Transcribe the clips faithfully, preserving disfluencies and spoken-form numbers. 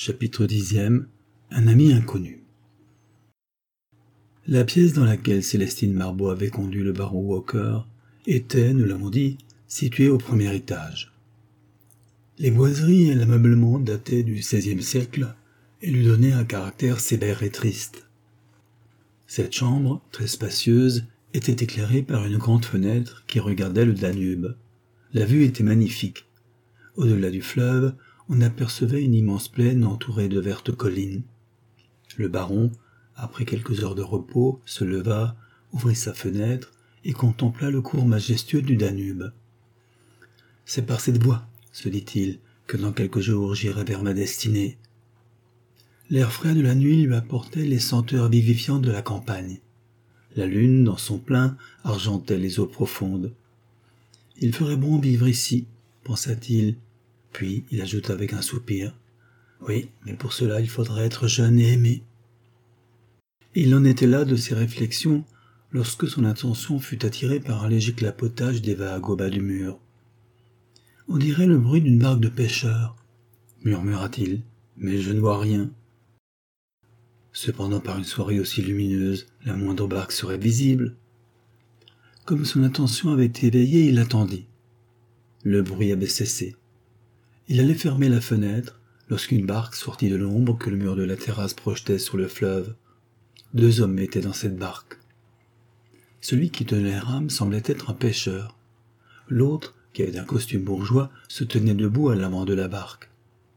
Chapitre dixième. Un ami inconnu. La pièce dans laquelle Célestine Marbeau avait conduit le baron Walker était, nous l'avons dit, située au premier étage. Les boiseries et l'ameublement dataient du seizième siècle et lui donnaient un caractère sévère et triste. Cette chambre, très spacieuse, était éclairée par une grande fenêtre qui regardait le Danube. La vue était magnifique. Au-delà du fleuve, on apercevait une immense plaine entourée de vertes collines. Le baron, après quelques heures de repos, se leva, ouvrit sa fenêtre et contempla le cours majestueux du Danube. « C'est par cette voie, se dit-il, que dans quelques jours j'irai vers ma destinée. » L'air frais de la nuit lui apportait les senteurs vivifiantes de la campagne. La lune, dans son plein, argentait les eaux profondes. « Il ferait bon vivre ici, pensa-t-il. Puis il ajouta avec un soupir. « Oui, mais pour cela il faudrait être jeune et aimé. » Et il en était là de ses réflexions lorsque son attention fut attirée par un léger clapotage des vagues au bas du mur. « On dirait le bruit d'une barque de pêcheurs, » murmura-t-il, « mais je ne vois rien. » Cependant, par une soirée aussi lumineuse, la moindre barque serait visible. Comme son attention avait été éveillée, il attendit. Le bruit avait cessé. Il allait fermer la fenêtre lorsqu'une barque sortit de l'ombre que le mur de la terrasse projetait sur le fleuve. Deux hommes étaient dans cette barque. Celui qui tenait les rames semblait être un pêcheur. L'autre, qui avait un costume bourgeois, se tenait debout à l'avant de la barque.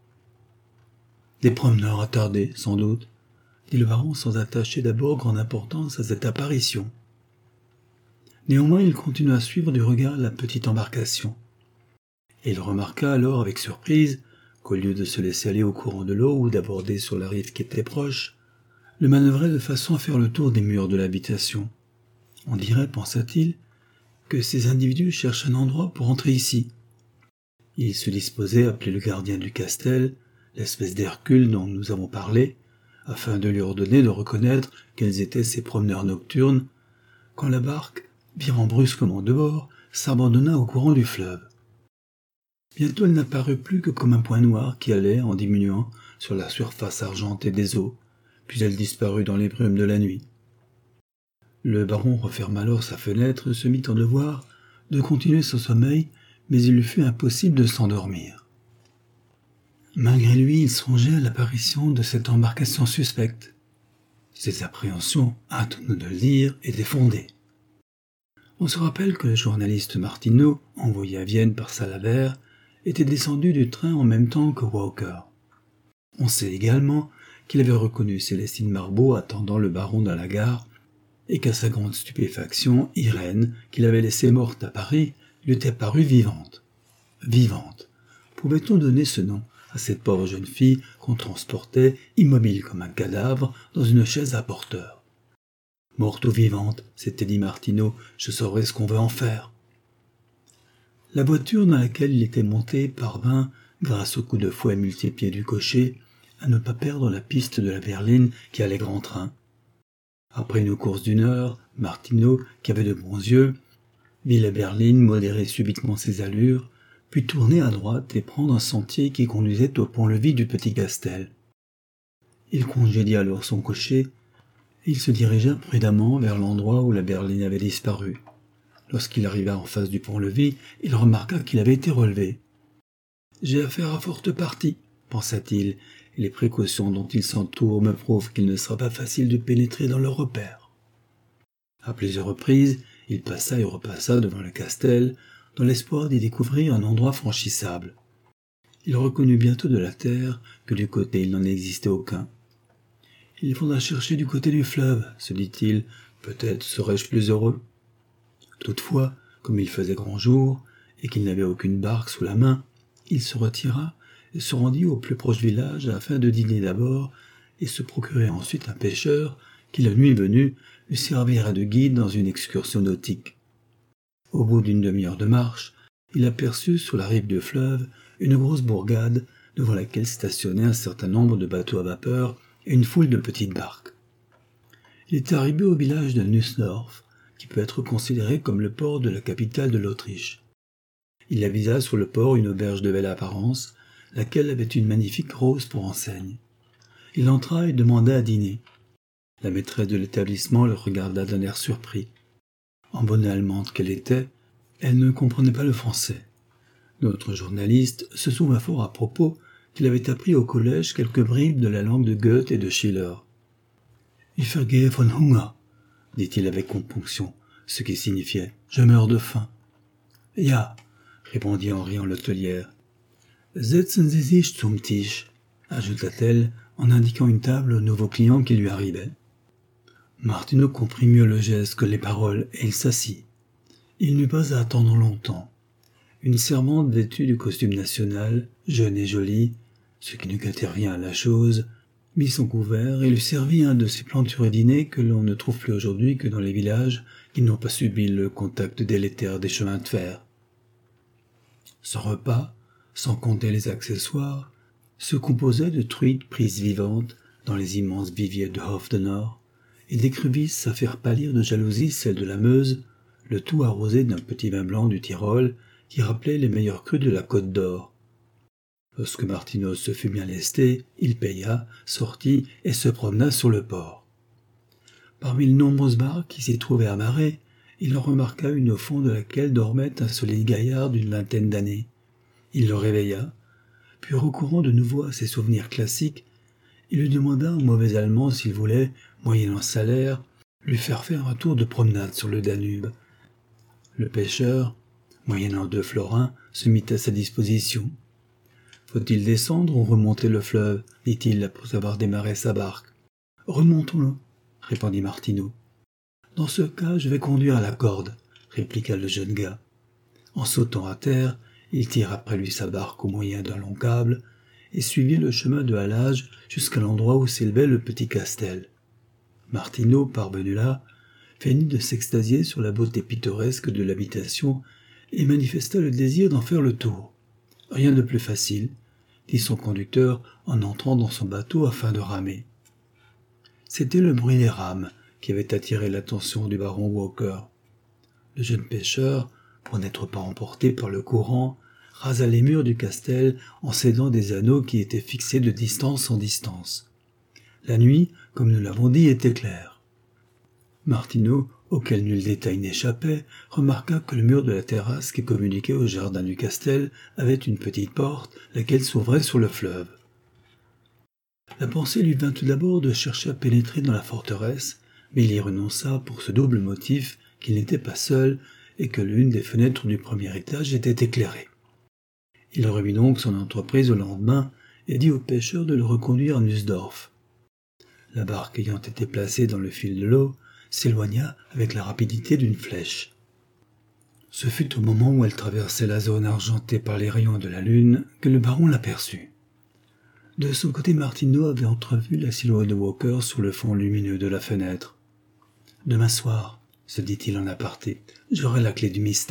« Des promeneurs attardés, sans doute, » dit le baron sans attacher d'abord grande importance à cette apparition. Néanmoins, il continua à suivre du regard la petite embarcation. Et il remarqua alors avec surprise qu'au lieu de se laisser aller au courant de l'eau ou d'aborder sur la rive qui était proche, le manœuvrait de façon à faire le tour des murs de l'habitation. On dirait, pensa-t-il, que ces individus cherchent un endroit pour entrer ici. Il se disposait à appeler le gardien du castel, l'espèce d'Hercule dont nous avons parlé, afin de lui ordonner de reconnaître quels étaient ces promeneurs nocturnes, quand la barque, virant brusquement de bord, s'abandonna au courant du fleuve. Bientôt elle n'apparut plus que comme un point noir qui allait, en diminuant, sur la surface argentée des eaux, puis elle disparut dans les brumes de la nuit. Le baron referma alors sa fenêtre et se mit en devoir de continuer son sommeil, mais il lui fut impossible de s'endormir. Malgré lui, il songeait à l'apparition de cette embarcation suspecte. Ses appréhensions, hâte-nous de le dire, étaient fondées. On se rappelle que le journaliste Martineau, envoyé à Vienne par Salabert, était descendu du train en même temps que Walker. On sait également qu'il avait reconnu Célestine Marbeau attendant le baron dans la gare et qu'à sa grande stupéfaction, Irène, qu'il avait laissée morte à Paris, lui était apparue vivante. Vivante. Pouvait-on donner ce nom à cette pauvre jeune fille qu'on transportait, immobile comme un cadavre, dans une chaise à porteur? Morte ou vivante, s'était dit Martineau, je saurai ce qu'on veut en faire. La voiture dans laquelle il était monté parvint, grâce au coup de fouet multiplié du cocher, à ne pas perdre la piste de la berline qui allait grand train. Après une course d'une heure, Martineau, qui avait de bons yeux, vit la berline modérer subitement ses allures, puis tourner à droite et prendre un sentier qui conduisait au pont-levis du petit Castel. Il congédia alors son cocher, et il se dirigea prudemment vers l'endroit où la berline avait disparu. Lorsqu'il arriva en face du pont-levis, il remarqua qu'il avait été relevé. « J'ai affaire à forte partie, » pensa-t-il, et les précautions dont il s'entoure me prouvent qu'il ne sera pas facile de pénétrer dans leur repère. À plusieurs reprises, il passa et repassa devant le castel, dans l'espoir d'y découvrir un endroit franchissable. Il reconnut bientôt de la terre que du côté il n'en existait aucun. « Il faudra chercher du côté du fleuve, » se dit-il, « peut-être serai-je plus heureux. » Toutefois, comme il faisait grand jour, et qu'il n'avait aucune barque sous la main, il se retira et se rendit au plus proche village afin de dîner d'abord et se procurer ensuite un pêcheur qui, la nuit venue, lui servira de guide dans une excursion nautique. Au bout d'une demi-heure de marche, il aperçut sur la rive du fleuve une grosse bourgade devant laquelle stationnaient un certain nombre de bateaux à vapeur et une foule de petites barques. Il était arrivé au village de Nussdorf, qui peut être considéré comme le port de la capitale de l'Autriche. Il avisa sur le port une auberge de belle apparence, laquelle avait une magnifique rose pour enseigne. Il entra et demanda à dîner. La maîtresse de l'établissement le regarda d'un air surpris. En bonne allemande qu'elle était, elle ne comprenait pas le français. Notre journaliste se souvint fort à propos qu'il avait appris au collège quelques bribes de la langue de Goethe et de Schiller. « Ich vergehe von Hunger », dit-il avec compunction, ce qui signifiait « je meurs de faim ». « Ja », répondit en riant l'hôtelière. « Setzen Sie sich zum Tisch », ajouta-t-elle en indiquant une table au nouveau client qui lui arrivait. Martineau comprit mieux le geste que les paroles et il s'assit. Il n'eut pas à attendre longtemps. Une servante vêtue du costume national, jeune et jolie, ce qui ne gâtait rien à la chose, mit son couvert et lui servit un de ces planturidinés que l'on ne trouve plus aujourd'hui que dans les villages qui n'ont pas subi le contact délétère des chemins de fer. Ce repas, sans compter les accessoires, se composait de truites prises vivantes dans les immenses viviers de Hof de Nord et d'écrevisses à faire pâlir de jalousie celles de la Meuse, le tout arrosé d'un petit vin blanc du Tyrol qui rappelait les meilleurs crus de la Côte d'Or. Lorsque Martineau se fut bien lesté, il paya, sortit et se promena sur le port. Parmi les nombreuses barques qui s'y trouvaient amarrées, il en remarqua une au fond de laquelle dormait un solide gaillard d'une vingtaine d'années. Il le réveilla, puis recourant de nouveau à ses souvenirs classiques, il lui demanda en mauvais allemand s'il voulait, moyennant salaire, lui faire faire un tour de promenade sur le Danube. Le pêcheur, moyennant deux florins, se mit à sa disposition. « Faut-il descendre ou remonter le fleuve ?» dit-il après avoir démarré sa barque. « Remontons-le » répondit Martineau. « Dans ce cas, je vais conduire à la corde » répliqua le jeune gars. En sautant à terre, il tira après lui sa barque au moyen d'un long câble et suivit le chemin de halage jusqu'à l'endroit où s'élevait le petit castel. Martineau, parvenu là, feignit de s'extasier sur la beauté pittoresque de l'habitation et manifesta le désir d'en faire le tour. « Rien de plus facile », dit son conducteur en entrant dans son bateau afin de ramer. C'était le bruit des rames qui avait attiré l'attention du baron Walker. Le jeune pêcheur, pour n'être pas emporté par le courant, rasa les murs du castel en s'aidant des anneaux qui étaient fixés de distance en distance. La nuit, comme nous l'avons dit, était claire. Martineau, auquel nul détail n'échappait, remarqua que le mur de la terrasse qui communiquait au jardin du castel avait une petite porte, laquelle s'ouvrait sur le fleuve. La pensée lui vint tout d'abord de chercher à pénétrer dans la forteresse, mais il y renonça pour ce double motif qu'il n'était pas seul et que l'une des fenêtres du premier étage était éclairée. Il remit donc son entreprise au lendemain et dit au pêcheur de le reconduire à Nussdorf. La barque ayant été placée dans le fil de l'eau, s'éloigna avec la rapidité d'une flèche. Ce fut au moment où elle traversait la zone argentée par les rayons de la lune que le baron l'aperçut. De son côté, Martineau avait entrevu la silhouette de Walker sur le fond lumineux de la fenêtre. « Demain soir, » se dit-il en aparté, « j'aurai la clé du mystère. »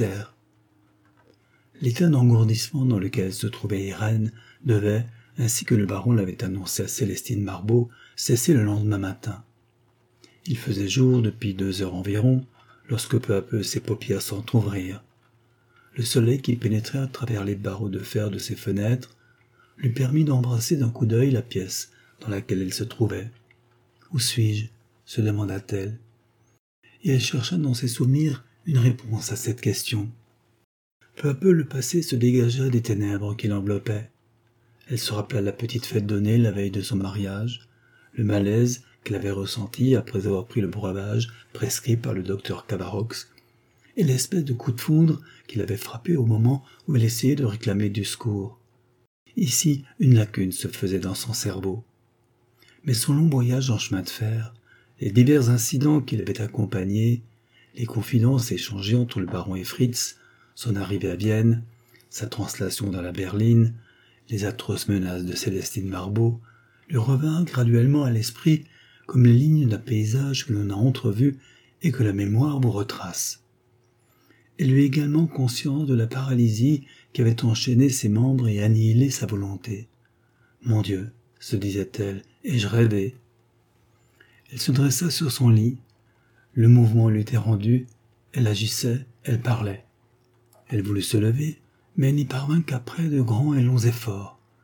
L'état d'engourdissement dans lequel se trouvait Irène devait, ainsi que le baron l'avait annoncé à Célestine Marbeau, cesser le lendemain matin. Il faisait jour depuis deux heures environ, lorsque peu à peu ses paupières s'entr'ouvrirent. Le soleil qui pénétrait à travers les barreaux de fer de ses fenêtres lui permit d'embrasser d'un coup d'œil la pièce dans laquelle elle se trouvait. « Où suis-je » se demanda-t-elle. Et elle chercha dans ses souvenirs une réponse à cette question. Peu à peu le passé se dégagea des ténèbres qui l'enveloppaient. Elle se rappela la petite fête donnée la veille de son mariage, le malaise qu'elle avait ressenti après avoir pris le breuvage prescrit par le docteur Cavarox, et l'espèce de coup de foudre qui l'avait frappé au moment où elle essayait de réclamer du secours. Ici, une lacune se faisait dans son cerveau. Mais son long voyage en chemin de fer, les divers incidents qui l'avaient accompagné, les confidences échangées entre le baron et Fritz, son arrivée à Vienne, sa translation dans la berline, les atroces menaces de Célestine Marbeau, lui revinrent graduellement à l'esprit comme les lignes d'un paysage que l'on a entrevu et que la mémoire vous retrace. Elle eut également conscience de la paralysie qui avait enchaîné ses membres et annihilé sa volonté. « Mon Dieu !» se disait-elle, « ai-je rêvé ?» Elle se dressa sur son lit. Le mouvement lui était rendu, elle agissait, elle parlait. Elle voulut se lever, mais elle n'y parvint qu'après de grands et longs efforts.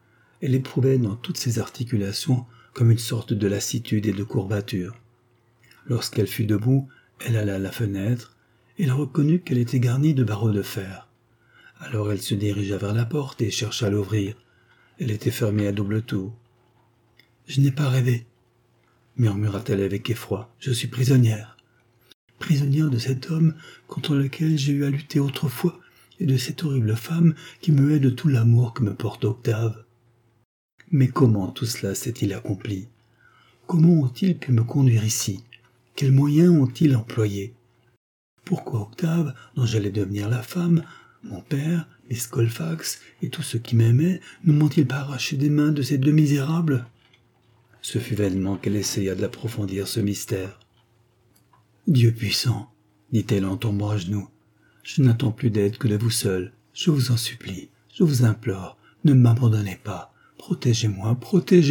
Elle éprouvait dans toutes ses articulations comme une sorte de lassitude et de courbature. Lorsqu'elle fut debout, elle alla à la fenêtre, et elle reconnut qu'elle était garnie de barreaux de fer. Alors elle se dirigea vers la porte et chercha à l'ouvrir. Elle était fermée à double tour. « Je n'ai pas rêvé, » murmura-t-elle avec effroi. « Je suis prisonnière. Prisonnière de cet homme contre lequel j'ai eu à lutter autrefois, et de cette horrible femme qui me hait de tout l'amour que me porte Octave. Mais comment tout cela s'est-il accompli? Comment ont-ils pu me conduire ici? Quels moyens ont-ils employés? Pourquoi Octave, dont j'allais devenir la femme, mon père, Miss Colfax et tous ceux qui m'aimaient, ne m'ont-ils pas arraché des mains de ces deux misérables? » Ce fut vainement qu'elle essaya d'approfondir ce mystère. « Dieu puissant, dit-elle en tombant à genoux, je n'attends plus d'aide que de vous seul. Je vous en supplie, je vous implore, ne m'abandonnez pas. Protégez-moi, protégez-moi. »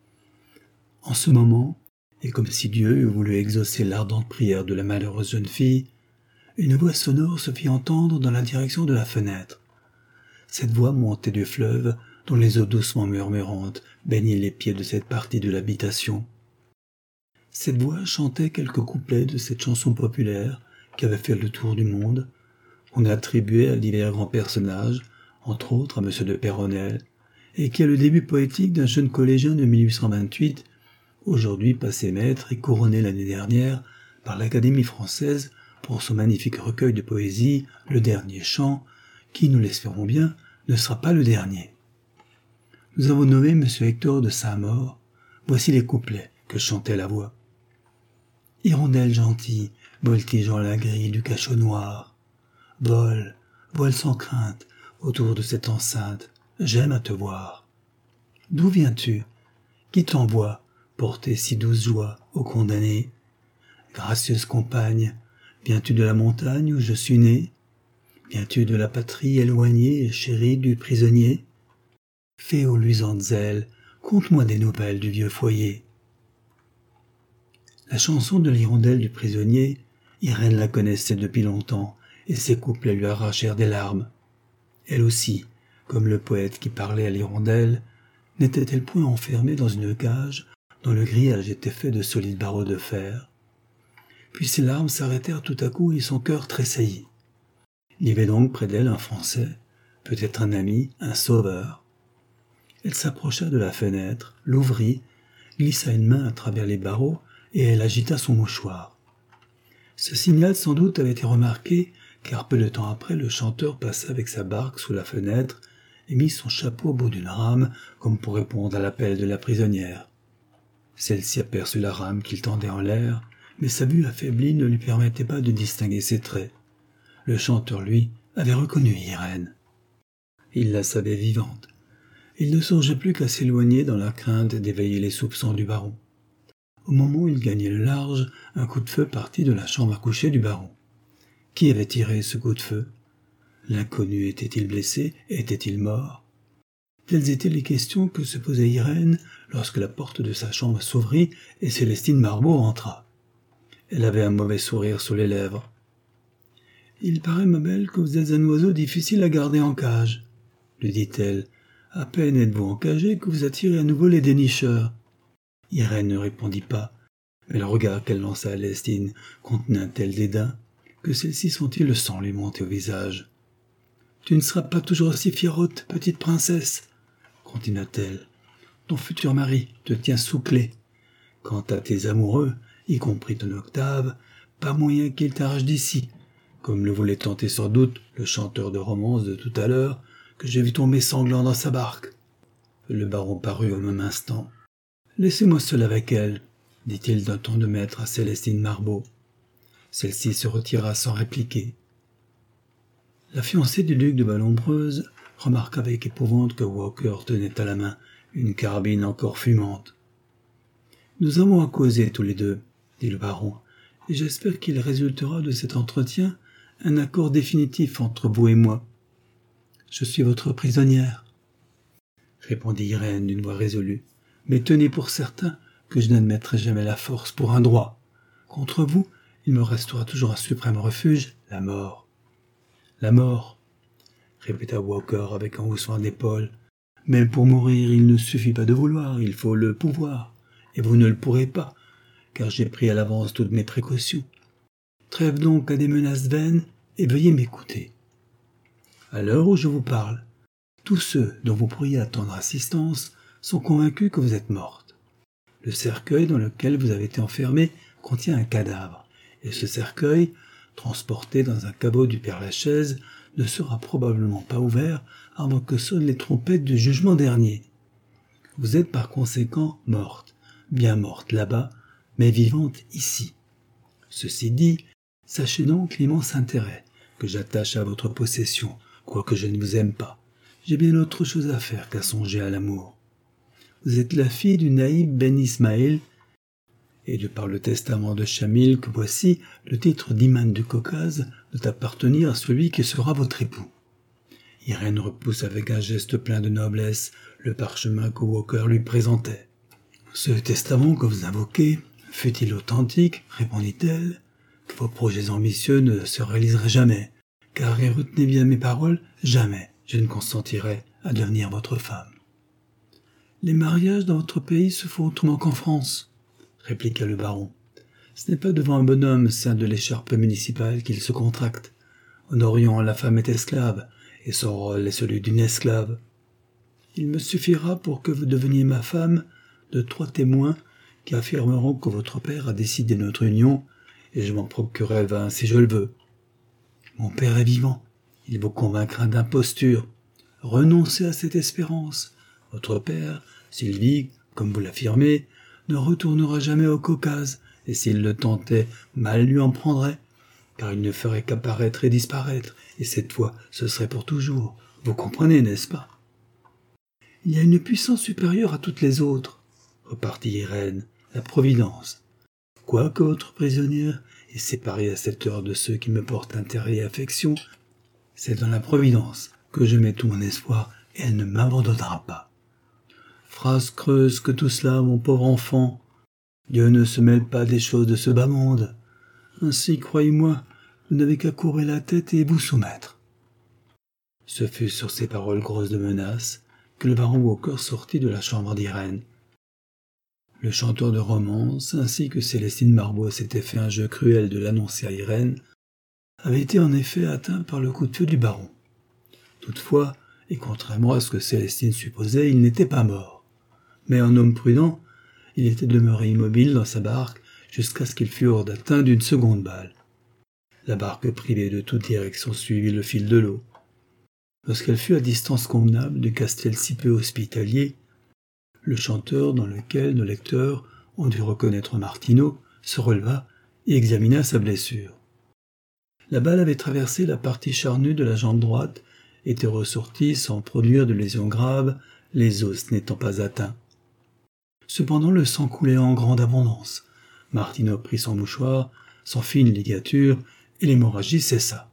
En ce moment, et comme si Dieu eût voulu exaucer l'ardente prière de la malheureuse jeune fille, une voix sonore se fit entendre dans la direction de la fenêtre. Cette voix montait du fleuve, dont les eaux doucement murmurantes baignaient les pieds de cette partie de l'habitation. Cette voix chantait quelques couplets de cette chanson populaire qui avait fait le tour du monde, qu'on attribuait à divers grands personnages, entre autres à M de Peyronel, et qui a le début poétique d'un jeune collégien de mille huit cent vingt-huit, aujourd'hui passé maître et couronné l'année dernière par l'Académie française pour son magnifique recueil de poésie, Le Dernier Chant, qui, nous l'espérons bien, ne sera pas le dernier. Nous avons nommé M. Hector de Saint-Maur. Voici les couplets que chantait la voix. Hirondelle gentille, voltigeant la grille du cachot noir. Vole, vole sans crainte, autour de cette enceinte, j'aime à te voir. D'où viens-tu? Qui t'envoie porter si douce joie aux condamnés? Gracieuse compagne, viens-tu de la montagne où je suis né? Viens-tu de la patrie éloignée et chérie du prisonnier? Fée aux luisantes ailes, conte-moi des nouvelles du vieux foyer. La chanson de l'hirondelle du prisonnier, Irène la connaissait depuis longtemps, et ses couplets lui arrachèrent des larmes. Elle aussi, comme le poète qui parlait à l'hirondelle, n'était-elle point enfermée dans une cage dont le grillage était fait de solides barreaux de fer? Puis ses larmes s'arrêtèrent tout à coup et son cœur tressaillit. Il y avait donc près d'elle un Français, peut-être un ami, un sauveur. Elle s'approcha de la fenêtre, l'ouvrit, glissa une main à travers les barreaux et elle agita son mouchoir. Ce signal sans doute avait été remarqué, car peu de temps après le chanteur passa avec sa barque sous la fenêtre et mit son chapeau au bout d'une rame comme pour répondre à l'appel de la prisonnière. Celle-ci aperçut la rame qu'il tendait en l'air, mais sa vue affaiblie ne lui permettait pas de distinguer ses traits. Le chanteur, lui, avait reconnu Irène. Il la savait vivante. Il ne songeait plus qu'à s'éloigner dans la crainte d'éveiller les soupçons du baron. Au moment où il gagnait le large, un coup de feu partit de la chambre à coucher du baron. Qui avait tiré ce coup de feu? L'inconnu était-il blessé? Était-il mort? Telles étaient les questions que se posait Irène lorsque la porte de sa chambre s'ouvrit et Célestine Marbeau entra. Elle avait un mauvais sourire sur les lèvres. « Il paraît, ma belle, que vous êtes un oiseau difficile à garder en cage, » lui dit-elle. « À peine êtes-vous encagé que vous attirez à nouveau les dénicheurs. » Irène ne répondit pas, mais le regard qu'elle lança à Lestine contenait un tel dédain que celle-ci sentit le sang lui monter au visage. « Tu ne seras pas toujours aussi fiérote, petite princesse, » continua-t-elle. « Ton futur mari te tient sous clé. Quant à tes amoureux, y compris ton Octave, pas moyen qu'ils t'arrachent d'ici, comme le voulait tenter sans doute le chanteur de romance de tout à l'heure que j'ai vu tomber sanglant dans sa barque. » Le baron parut au même instant. « Laissez-moi seul avec elle, » dit-il d'un ton de maître à Célestine Marbeau. Celle-ci se retira sans répliquer. La fiancée du duc de Vallombreuse remarqua avec épouvante que Walker tenait à la main une carabine encore fumante. « Nous avons à causer tous les deux, » dit le baron, « et j'espère qu'il résultera de cet entretien un accord définitif entre vous et moi. »« Je suis votre prisonnière, » répondit Irène d'une voix résolue, « mais tenez pour certain que je n'admettrai jamais la force pour un droit. Contre vous, il me restera toujours un suprême refuge, la mort. »« La mort, » répéta Walker avec un haussement d'épaule, Mais pour mourir, il ne suffit pas de vouloir, il faut le pouvoir. Et vous ne le pourrez pas, car j'ai pris à l'avance toutes mes précautions. Trêve donc à des menaces vaines, et veuillez m'écouter. À l'heure où je vous parle, tous ceux dont vous pourriez attendre assistance sont convaincus que vous êtes morte. Le cercueil dans lequel vous avez été enfermé contient un cadavre, et ce cercueil, transporté dans un caveau du Père-Lachaise, ne sera probablement pas ouvert avant que sonnent les trompettes du jugement dernier. Vous êtes par conséquent morte, bien morte là-bas, mais vivante ici. Ceci dit, sachez donc l'immense intérêt que j'attache à votre possession, quoique je ne vous aime pas. J'ai bien autre chose à faire qu'à songer à l'amour. Vous êtes la fille du naïb Ben Ismaël, et de par le testament de Chamil que voici, le titre d'imam du Caucase doit appartenir à celui qui sera votre époux. Irène repousse avec un geste plein de noblesse le parchemin que Walker lui présentait. Ce testament que vous invoquez, fût-il authentique, répondit-elle, que vos projets ambitieux ne se réaliseraient jamais, car, et retenez bien mes paroles, jamais je ne consentirai à devenir votre femme. Les mariages dans votre pays se font autrement qu'en France, répliqua le baron. Ce n'est pas devant un bonhomme ceint de l'écharpe municipale qu'il se contracte. En Orient, la femme est esclave, et son rôle est celui d'une esclave. Il me suffira pour que vous deveniez ma femme de trois témoins qui affirmeront que votre père a décidé notre union, et je m'en procurerai vingt si je le veux. Mon père est vivant, il vous convaincra d'imposture. Renoncez à cette espérance. Votre père, s'il vit, comme vous l'affirmez, ne retournera jamais au Caucase, et s'il le tentait, mal lui en prendrait, car il ne ferait qu'apparaître et disparaître, et cette fois, ce serait pour toujours. Vous comprenez, n'est-ce pas? Il y a une puissance supérieure à toutes les autres, repartit Irène, la Providence. Quoique votre prisonnière est séparée à cette heure de ceux qui me portent intérêt et affection, c'est dans la Providence que je mets tout mon espoir, et elle ne m'abandonnera pas. Phrase creuse que tout cela, mon pauvre enfant. Dieu ne se mêle pas des choses de ce bas monde. Ainsi, croyez-moi, vous n'avez qu'à courber la tête et vous soumettre. Ce fut sur ces paroles grosses de menace que le baron Walker sortit de la chambre d'Irène. Le chanteur de romance, ainsi que Célestine Marbeau s'était fait un jeu cruel de l'annoncer à Irène, avait été en effet atteint par le coup de feu du baron. Toutefois, et contrairement à ce que Célestine supposait, il n'était pas mort. Mais en homme prudent, il était demeuré immobile dans sa barque jusqu'à ce qu'il fût hors d'atteinte d'une seconde balle. La barque privée de toute direction suivit le fil de l'eau. Lorsqu'elle fut à distance convenable du castel si peu hospitalier, le chanteur, dans lequel nos lecteurs ont dû reconnaître Martineau, se releva et examina sa blessure. La balle avait traversé la partie charnue de la jambe droite, était ressortie sans produire de lésions graves, les os n'étant pas atteints. Cependant, le sang coulait en grande abondance. Martineau prit son mouchoir, s'en fit une ligature, et l'hémorragie cessa.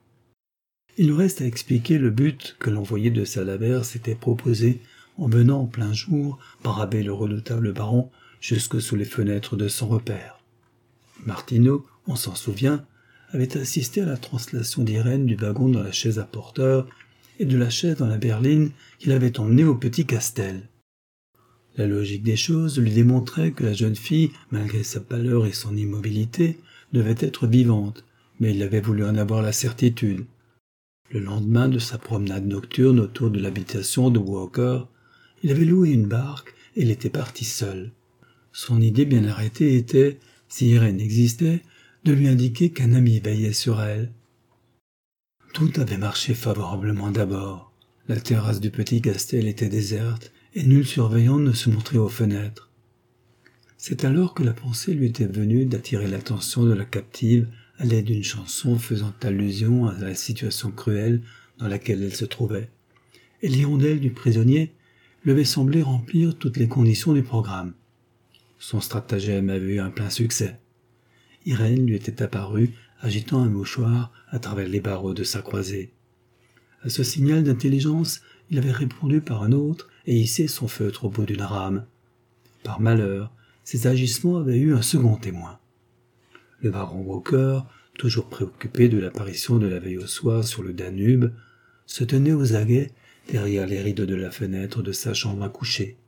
Il nous reste à expliquer le but que l'envoyé de Salabert s'était proposé en venant en plein jour braver le redoutable baron jusque sous les fenêtres de son repère. Martineau, on s'en souvient, avait assisté à la translation d'Irène du wagon dans la chaise à porteur et de la chaise dans la berline qu'il avait emmenée au petit Castel. La logique des choses lui démontrait que la jeune fille, malgré sa pâleur et son immobilité, devait être vivante, mais il avait voulu en avoir la certitude. Le lendemain de sa promenade nocturne autour de l'habitation de Walker, il avait loué une barque et il était parti seul. Son idée bien arrêtée était, si Irène existait, de lui indiquer qu'un ami veillait sur elle. Tout avait marché favorablement d'abord. La terrasse du petit Castel était déserte et nul surveillant ne se montrait aux fenêtres. C'est alors que la pensée lui était venue d'attirer l'attention de la captive à l'aide d'une chanson faisant allusion à la situation cruelle dans laquelle elle se trouvait. Et l'hirondelle du prisonnier lui avait semblé remplir toutes les conditions du programme. Son stratagème avait eu un plein succès. Irène lui était apparue, agitant un mouchoir à travers les barreaux de sa croisée. À ce signal d'intelligence, il avait répondu par un autre et hissé son feutre au bout d'une rame. Par malheur, ces agissements avaient eu un second témoin. Le baron Walker, toujours préoccupé de l'apparition de la veille au soir sur le Danube, se tenait aux aguets derrière les rideaux de la fenêtre de sa chambre à coucher.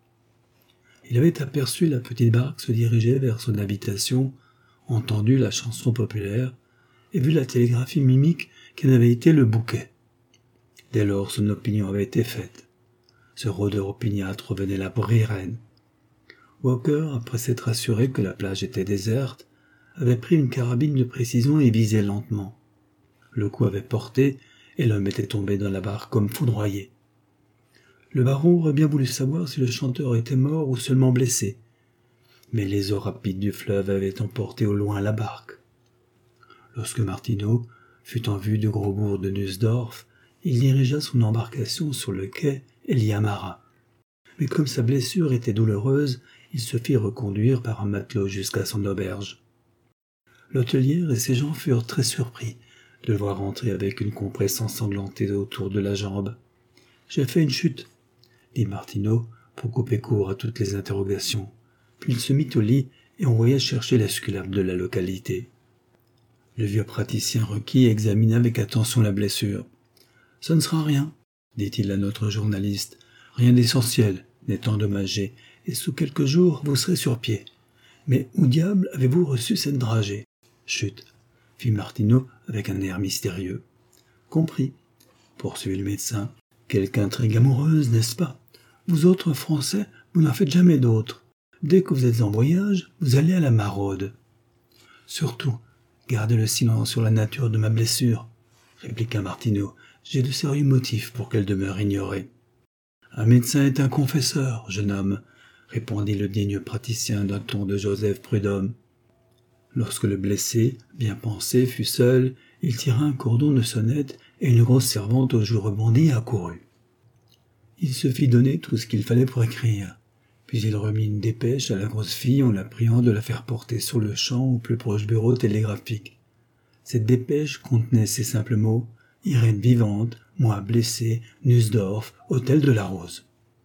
Il avait aperçu la petite barque se diriger vers son habitation, entendu la chanson populaire et vu la télégraphie mimique qu'en avait été le bouquet. Dès lors, son opinion avait été faite. Ce rôdeur opiniâtre venait là pour Irène. Walker, après s'être assuré que la plage était déserte, avait pris une carabine de précision et visait lentement. Le coup avait porté et l'homme était tombé dans la barque comme foudroyé. Le baron aurait bien voulu savoir si le chanteur était mort ou seulement blessé, mais les eaux rapides du fleuve avaient emporté au loin la barque. Lorsque Martineau fut en vue du gros bourg de Nussdorf, il dirigea son embarcation sur le quai et l'y amarra. Mais comme sa blessure était douloureuse, il se fit reconduire par un matelot jusqu'à son auberge. L'hôtelière et ses gens furent très surpris de le voir entrer avec une compresse ensanglantée autour de la jambe. « J'ai fait une chute », dit Martineau pour couper court à toutes les interrogations. Puis il se mit au lit et envoya chercher l'esculape de la localité. Le vieux praticien requis examina avec attention la blessure. « Ce ne sera rien, » dit-il à notre journaliste. « Rien d'essentiel n'est endommagé, et sous quelques jours vous serez sur pied. Mais où diable avez-vous reçu cette dragée ?»« Chut !» fit Martineau avec un air mystérieux. « Compris, » poursuivit le médecin. « Quelque intrigue amoureuse, n'est-ce pas? Vous autres Français, vous n'en faites jamais d'autres. Dès que vous êtes en voyage, vous allez à la maraude. »« Surtout, gardez le silence sur la nature de ma blessure, » répliqua Martineau. « J'ai de sérieux motifs pour qu'elle demeure ignorée. »« Un médecin est un confesseur, jeune homme, » répondit le digne praticien d'un ton de Joseph Prudhomme. Lorsque le blessé, bien pensé, fut seul, il tira un cordon de sonnette et une grosse servante aux joues rebondies accourut. Il se fit donner tout ce qu'il fallait pour écrire, puis il remit une dépêche à la grosse fille en la priant de la faire porter sur le champ au plus proche bureau télégraphique. Cette dépêche contenait ces simples mots: « Irène vivante, moi blessé, Nussdorf, hôtel de la Rose. »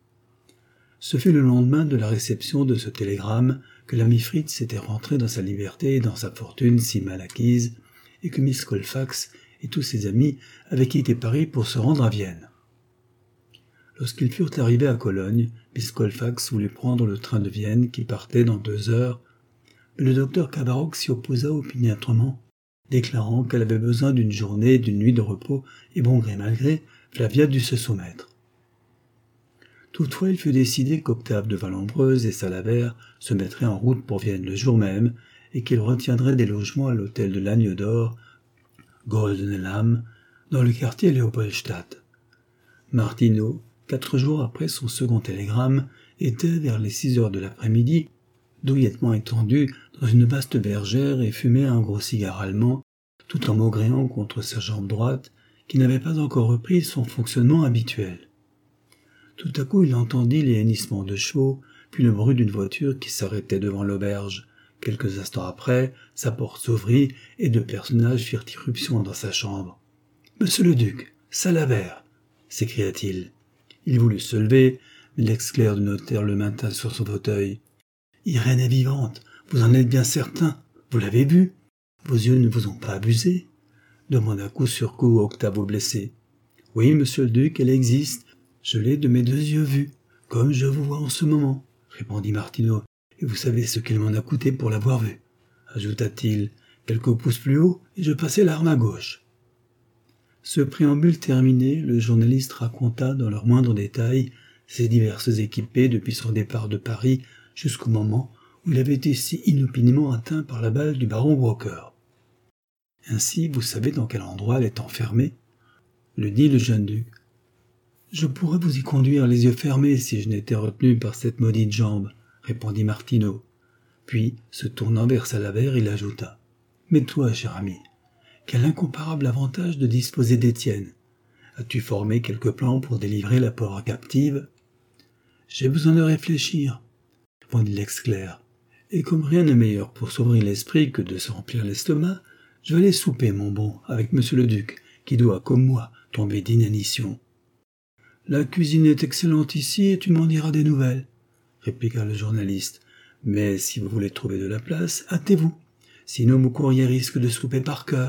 Ce fut le lendemain de la réception de ce télégramme que l'ami Fritz était rentré dans sa liberté et dans sa fortune si mal acquise, et que Miss Colfax et tous ses amis avaient quitté Paris pour se rendre à Vienne. Lorsqu'ils furent arrivés à Cologne, Miss Colfax voulut prendre le train de Vienne qui partait dans deux heures, mais le docteur Cabaroc s'y opposa opiniâtrement, déclarant qu'elle avait besoin d'une journée et d'une nuit de repos, et bon gré mal gré, Flavia dut se soumettre. Toutefois, il fut décidé qu'Octave de Vallombreuse et Salabert se mettraient en route pour Vienne le jour même, et qu'ils retiendraient des logements à l'hôtel de l'Agneau d'Or, Goldene Lampe, dans le quartier Léopoldstadt. Martineau, quatre jours après son second télégramme, était vers les six heures de l'après-midi, douillettement étendu dans une vaste bergère et fumait un gros cigare allemand, tout en maugréant contre sa jambe droite, qui n'avait pas encore repris son fonctionnement habituel. Tout à coup, il entendit les hennissements de chevaux, puis le bruit d'une voiture qui s'arrêtait devant l'auberge. Quelques instants après, sa porte s'ouvrit et deux personnages firent irruption dans sa chambre. « Monsieur le duc, Salabert !» s'écria-t-il. Il voulut se lever, mais l'ex-clerc du notaire le maintint sur son fauteuil. « Irène est vivante, vous en êtes bien certain, vous l'avez vue, vos yeux ne vous ont pas abusé ?» demanda coup sur coup Octave au blessé. « Oui, monsieur le duc, elle existe, je l'ai de mes deux yeux vue, comme je vous vois en ce moment, » répondit Martineau. « Et vous savez ce qu'il m'en a coûté pour l'avoir vue, » ajouta-t-il. « Quelques pouces plus haut, et je passais l'arme à gauche. » Ce préambule terminé, le journaliste raconta dans leurs moindres détails ses diverses équipées depuis son départ de Paris jusqu'au moment où il avait été si inopinément atteint par la balle du baron Walker. « Ainsi, vous savez dans quel endroit elle est enfermée ?» le dit le jeune duc. « Je pourrais vous y conduire les yeux fermés si je n'étais retenu par cette maudite jambe, » répondit Martineau. Puis, se tournant vers Salabert, il ajouta: « Mais toi, cher ami, quel incomparable avantage de disposer d'Étienne. As-tu formé quelques plans pour délivrer la pauvre captive ?»« J'ai besoin de réfléchir, » répondit l'ex-clerc. « Et comme rien n'est meilleur pour s'ouvrir l'esprit que de se remplir l'estomac, je vais aller souper, mon bon, avec monsieur le duc, qui doit, comme moi, tomber d'inanition. »« La cuisine est excellente ici et tu m'en diras des nouvelles, » répliqua le journaliste. « Mais si vous voulez trouver de la place, hâtez-vous. Sinon mon courrier risque de souper par cœur. »